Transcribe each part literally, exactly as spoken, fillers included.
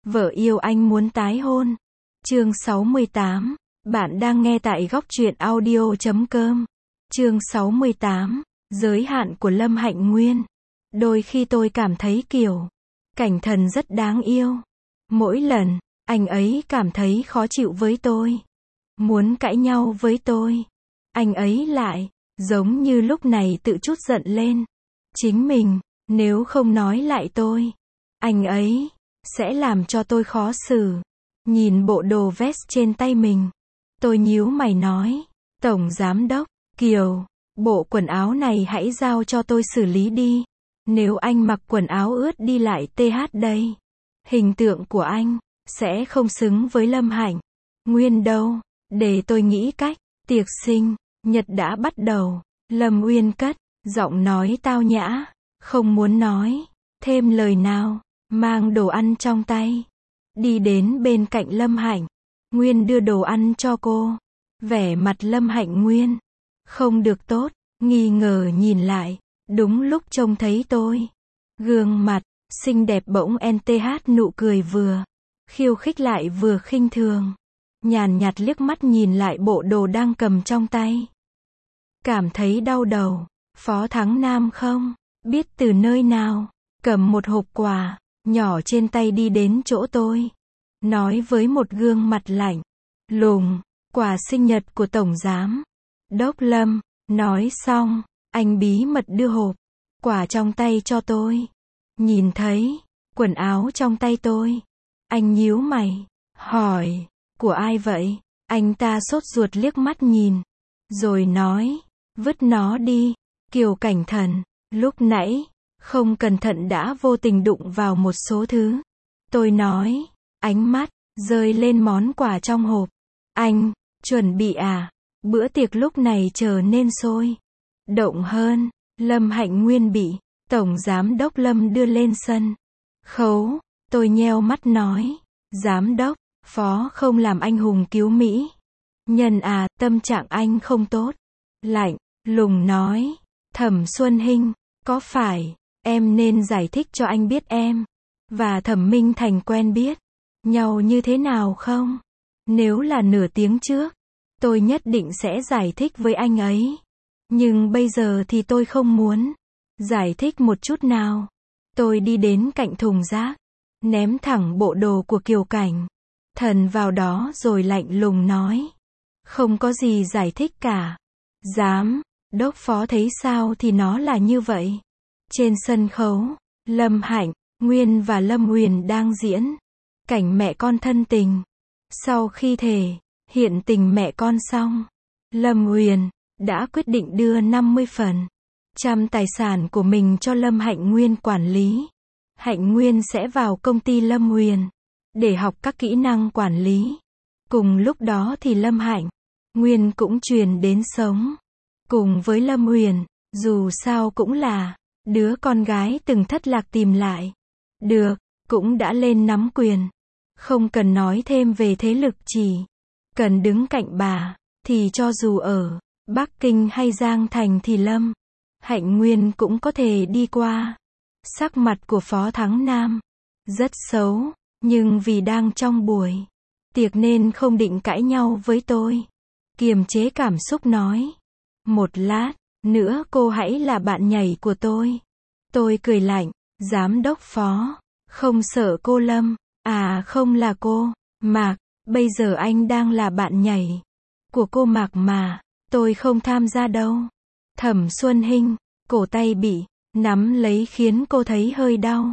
Vợ yêu anh muốn tái hôn. Chương sáu mươi tám. Bạn đang nghe tại góc truyện audio chấm com. Chương sáu mươi tám. Giới hạn của Lâm Hạnh Nguyên. Đôi khi tôi cảm thấy kiểu Cảnh Thần rất đáng yêu. Mỗi lần anh ấy cảm thấy khó chịu với tôi, muốn cãi nhau với tôi, anh ấy lại giống như lúc này tự trút giận lên chính mình. Nếu không nói lại tôi, anh ấy sẽ làm cho tôi khó xử. Nhìn bộ đồ vest trên tay mình, tôi nhíu mày nói, Tổng Giám Đốc Kiều, bộ quần áo này hãy giao cho tôi xử lý đi. Nếu anh mặc quần áo ướt đi lại tê hát đây, hình tượng của anh sẽ không xứng với Lâm Hạnh Nguyên đâu. Để tôi nghĩ cách. Tiệc sinh nhật đã bắt đầu. Lâm Uyên cất giọng nói tao nhã, không muốn nói thêm lời nào, mang đồ ăn trong tay, đi đến bên cạnh Lâm Hạnh Nguyên đưa đồ ăn cho cô. Vẻ mặt Lâm Hạnh Nguyên không được tốt, nghi ngờ nhìn lại, đúng lúc trông thấy tôi. Gương mặt xinh đẹp bỗng en tê hát nụ cười vừa khiêu khích lại vừa khinh thường. Nhàn nhạt liếc mắt nhìn lại bộ đồ đang cầm trong tay. Cảm thấy đau đầu. Phó Thắng Nam không biết từ nơi nào cầm một hộp quà nhỏ trên tay đi đến chỗ tôi, nói với một gương mặt lạnh lùng, quà sinh nhật của Tổng Giám Đốc Lâm. Nói xong, anh bí mật đưa hộp quà trong tay cho tôi. Nhìn thấy quần áo trong tay tôi, anh nhíu mày, hỏi, của ai vậy? Anh ta sốt ruột liếc mắt nhìn, rồi nói, vứt nó đi. Kiều Cảnh Thần, lúc nãy, không cẩn thận đã vô tình đụng vào một số thứ. Tôi nói, ánh mắt rơi lên món quà trong hộp. Anh chuẩn bị à? Bữa tiệc lúc này trở nên sôi động hơn. Lâm Hạnh Nguyên bị Tổng Giám Đốc Lâm đưa lên sân khấu. Tôi nheo mắt nói, Giám Đốc, Phó không làm anh hùng cứu Mỹ nhân à? Tâm trạng anh không tốt. Lạnh lùng nói, Thẩm Xuân Hinh, có phải em nên giải thích cho anh biết em và Thẩm Minh Thành quen biết nhau như thế nào không? Nếu là nửa tiếng trước, tôi nhất định sẽ giải thích với anh ấy. Nhưng bây giờ thì tôi không muốn giải thích một chút nào. Tôi đi đến cạnh thùng rác, ném thẳng bộ đồ của Kiều Cảnh Thần vào đó rồi lạnh lùng nói, không có gì giải thích cả. Giám Đốc Phó thấy sao thì nó là như vậy. Trên sân khấu, Lâm Hạnh Nguyên và Lâm Huyền đang diễn cảnh mẹ con thân tình. Sau khi thể hiện tình mẹ con xong, Lâm Huyền đã quyết định đưa năm mươi phần trăm tài sản của mình cho Lâm Hạnh Nguyên quản lý. Hạnh Nguyên sẽ vào công ty Lâm Huyền để học các kỹ năng quản lý. Cùng lúc đó thì Lâm Hạnh Nguyên cũng truyền đến sống cùng với Lâm Huyền, dù sao cũng là đứa con gái từng thất lạc tìm lại được, cũng đã lên nắm quyền. Không cần nói thêm về thế lực, chỉ cần đứng cạnh bà, thì cho dù ở Bắc Kinh hay Giang Thành thì Lâm Hạnh Nguyên cũng có thể đi qua. Sắc mặt của Phó Thắng Nam rất xấu, nhưng vì đang trong buổi tiệc nên không định cãi nhau với tôi. Kiềm chế cảm xúc nói, một lát nữa cô hãy là bạn nhảy của tôi. Tôi cười lạnh, Giám Đốc Phó, không sợ cô Lâm. À không là cô Mạc, bây giờ anh đang là bạn nhảy của cô Mạc mà. Tôi không tham gia đâu. Thẩm Xuân Hinh, cổ tay bị nắm lấy khiến cô thấy hơi đau.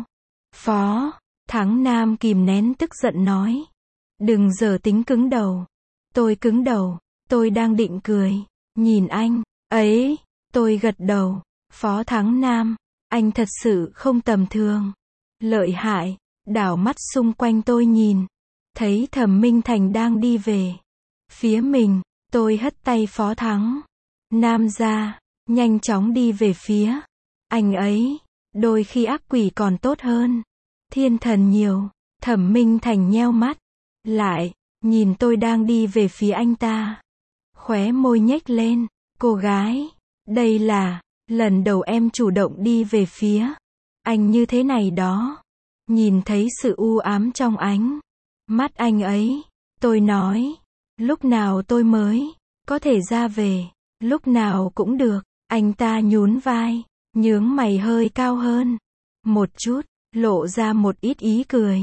Phó Thắng Nam kìm nén tức giận nói, đừng giờ tính cứng đầu. Tôi cứng đầu, tôi đang định cười, nhìn anh ấy. Tôi gật đầu, Phó Thắng Nam, anh thật sự không tầm thường, lợi hại. Đảo mắt xung quanh tôi nhìn, thấy Thẩm Minh Thành đang đi về phía mình. Tôi hất tay Phó Thắng Nam ra, nhanh chóng đi về phía anh ấy. Đôi khi ác quỷ còn tốt hơn thiên thần nhiều. Thẩm Minh Thành nheo mắt lại, nhìn tôi đang đi về phía anh ta, khóe môi nhếch lên. Cô gái, đây là lần đầu em chủ động đi về phía anh như thế này đó. Nhìn thấy sự u ám trong ánh mắt anh ấy, tôi nói, lúc nào tôi mới có thể ra về, lúc nào cũng được. Anh ta nhún vai, nhướng mày hơi cao hơn một chút, lộ ra một ít ý cười.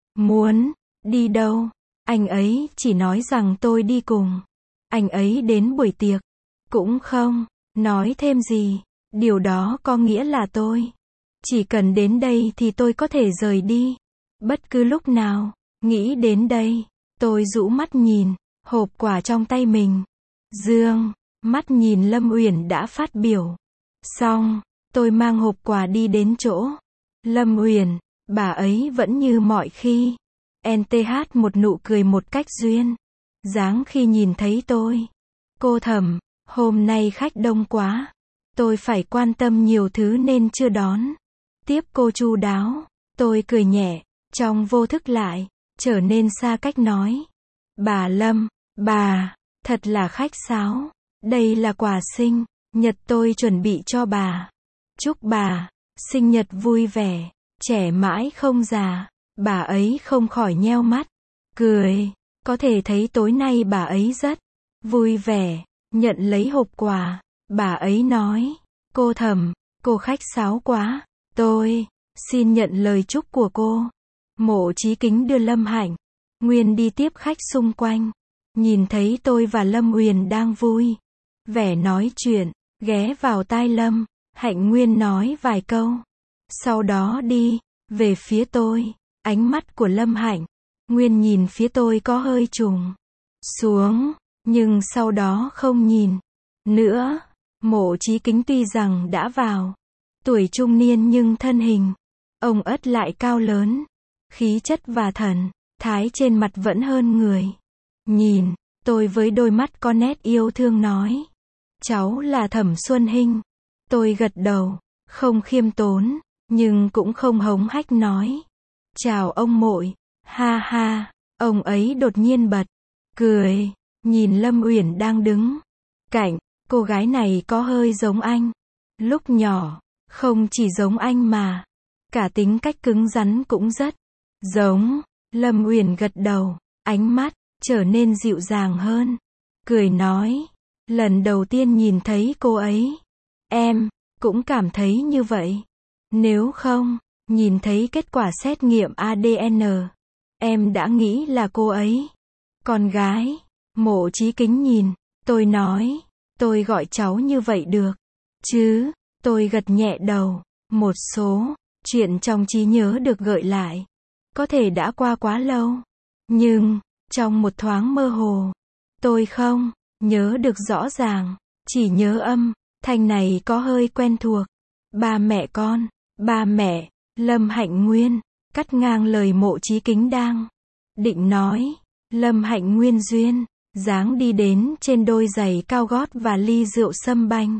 Muốn đi đâu? Anh ấy chỉ nói rằng tôi đi cùng anh ấy đến buổi tiệc, cũng không nói thêm gì. Điều đó có nghĩa là tôi chỉ cần đến đây thì tôi có thể rời đi bất cứ lúc nào. Nghĩ đến đây, tôi rũ mắt nhìn hộp quà trong tay mình. Dương mắt nhìn Lâm Uyển đã phát biểu xong, tôi mang hộp quà đi đến chỗ Lâm Uyển. Bà ấy vẫn như mọi khi, en tê hát một nụ cười một cách duyên dáng khi nhìn thấy tôi. Cô Thẩm, hôm nay khách đông quá, tôi phải quan tâm nhiều thứ nên chưa đón tiếp cô chu đáo. Tôi cười nhẹ, trong vô thức lại trở nên xa cách nói, bà Lâm, bà thật là khách sáo. Đây là quà sinh nhật tôi chuẩn bị cho bà. Chúc bà sinh nhật vui vẻ, trẻ mãi không già. Bà ấy không khỏi nheo mắt cười, có thể thấy tối nay bà ấy rất vui vẻ. Nhận lấy hộp quà, bà ấy nói, cô Thẩm, cô khách sáo quá. Tôi xin nhận lời chúc của cô. Mộ Chí Kính đưa Lâm Hạnh Nguyên đi tiếp khách xung quanh. Nhìn thấy tôi và Lâm Uyển đang vui vẻ nói chuyện, ghé vào tai Lâm Hạnh Nguyên nói vài câu, sau đó đi về phía tôi. Ánh mắt của Lâm Hạnh Nguyên nhìn phía tôi có hơi trùng xuống, nhưng sau đó không nhìn nữa. Mộ Chí Kính tuy rằng đã vào tuổi trung niên nhưng thân hình ông ất lại cao lớn, khí chất và thần thái trên mặt vẫn hơn người. Nhìn tôi với đôi mắt có nét yêu thương nói, cháu là Thẩm Xuân Hinh. Tôi gật đầu, không khiêm tốn, nhưng cũng không hống hách nói, chào ông Mội. Ha ha. Ông ấy đột nhiên bật cười, nhìn Lâm Uyển đang đứng cạnh. Cô gái này có hơi giống anh lúc nhỏ, không chỉ giống anh mà cả tính cách cứng rắn cũng rất giống. Lâm Uyển gật đầu, ánh mắt trở nên dịu dàng hơn, cười nói, lần đầu tiên nhìn thấy cô ấy, em cũng cảm thấy như vậy. Nếu không nhìn thấy kết quả xét nghiệm a đê en, em đã nghĩ là cô ấy con gái. Mộ Chí Kính nhìn tôi nói, tôi gọi cháu như vậy được chứ? Tôi gật nhẹ đầu. Một số chuyện trong trí nhớ được gợi lại, có thể đã qua quá lâu, nhưng trong một thoáng mơ hồ, tôi không nhớ được rõ ràng, chỉ nhớ âm thanh này có hơi quen thuộc. Ba mẹ con, ba mẹ. Lâm Hạnh Nguyên cắt ngang lời Mộ Chí Kính đang định nói. Lâm Hạnh Nguyên duyên dáng đi đến trên đôi giày cao gót và ly rượu sâm banh.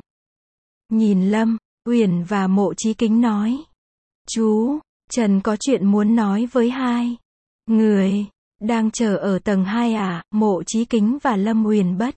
Nhìn Lâm Uyển và Mộ Chí Kính nói, chú Trần có chuyện muốn nói với hai người đang chờ ở tầng hai à? Mộ Chí Kính và Lâm Uyển bất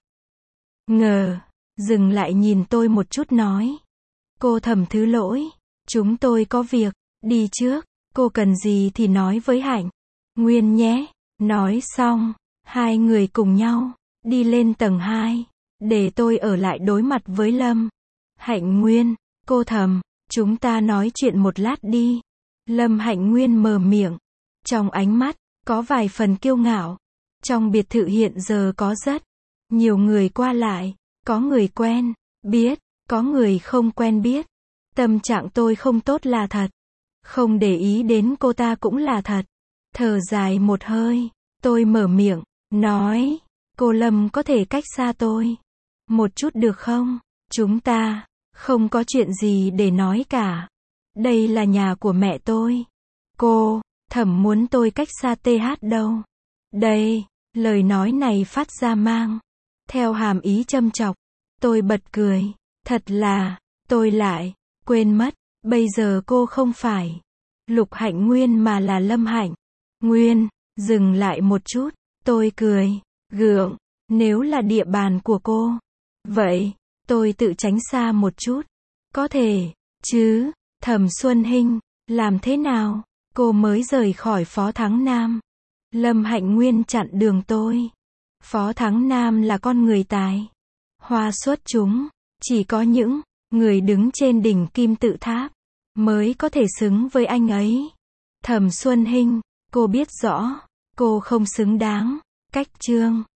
ngờ dừng lại nhìn tôi một chút nói, cô Thẩm thứ lỗi, chúng tôi có việc đi trước, cô cần gì thì nói với Hạnh Nguyên nhé. Nói xong, hai người cùng nhau đi lên tầng hai, để tôi ở lại đối mặt với Lâm Hạnh Nguyên. Cô Thẩm, chúng ta nói chuyện một lát đi. Lâm Hạnh Nguyên mở miệng, trong ánh mắt có vài phần kiêu ngạo. Trong biệt thự hiện giờ có rất nhiều người qua lại, có người quen biết, có người không quen biết. Tâm trạng tôi không tốt là thật, không để ý đến cô ta cũng là thật. Thở dài một hơi, tôi mở miệng, nói, cô Lâm có thể cách xa tôi một chút được không? Chúng ta không có chuyện gì để nói cả. Đây là nhà của mẹ tôi. Cô Thẩm muốn tôi cách xa tê hát đâu. Đây, lời nói này phát ra mang theo hàm ý châm chọc. Tôi bật cười, thật là, tôi lại quên mất, bây giờ cô không phải Lục Hạnh Nguyên mà là Lâm Hạnh Nguyên. Dừng lại một chút, tôi cười gượng, nếu là địa bàn của cô, vậy tôi tự tránh xa một chút, có thể chứ? Thẩm Xuân Hinh, làm thế nào? Cô mới rời khỏi Phó Thắng Nam. Lâm Hạnh Nguyên chặn đường tôi. Phó Thắng Nam là con người tài hoa xuất chúng. Chỉ có những người đứng trên đỉnh kim tự tháp mới có thể xứng với anh ấy. Thẩm Xuân Hinh, cô biết rõ, cô không xứng đáng. Cách chương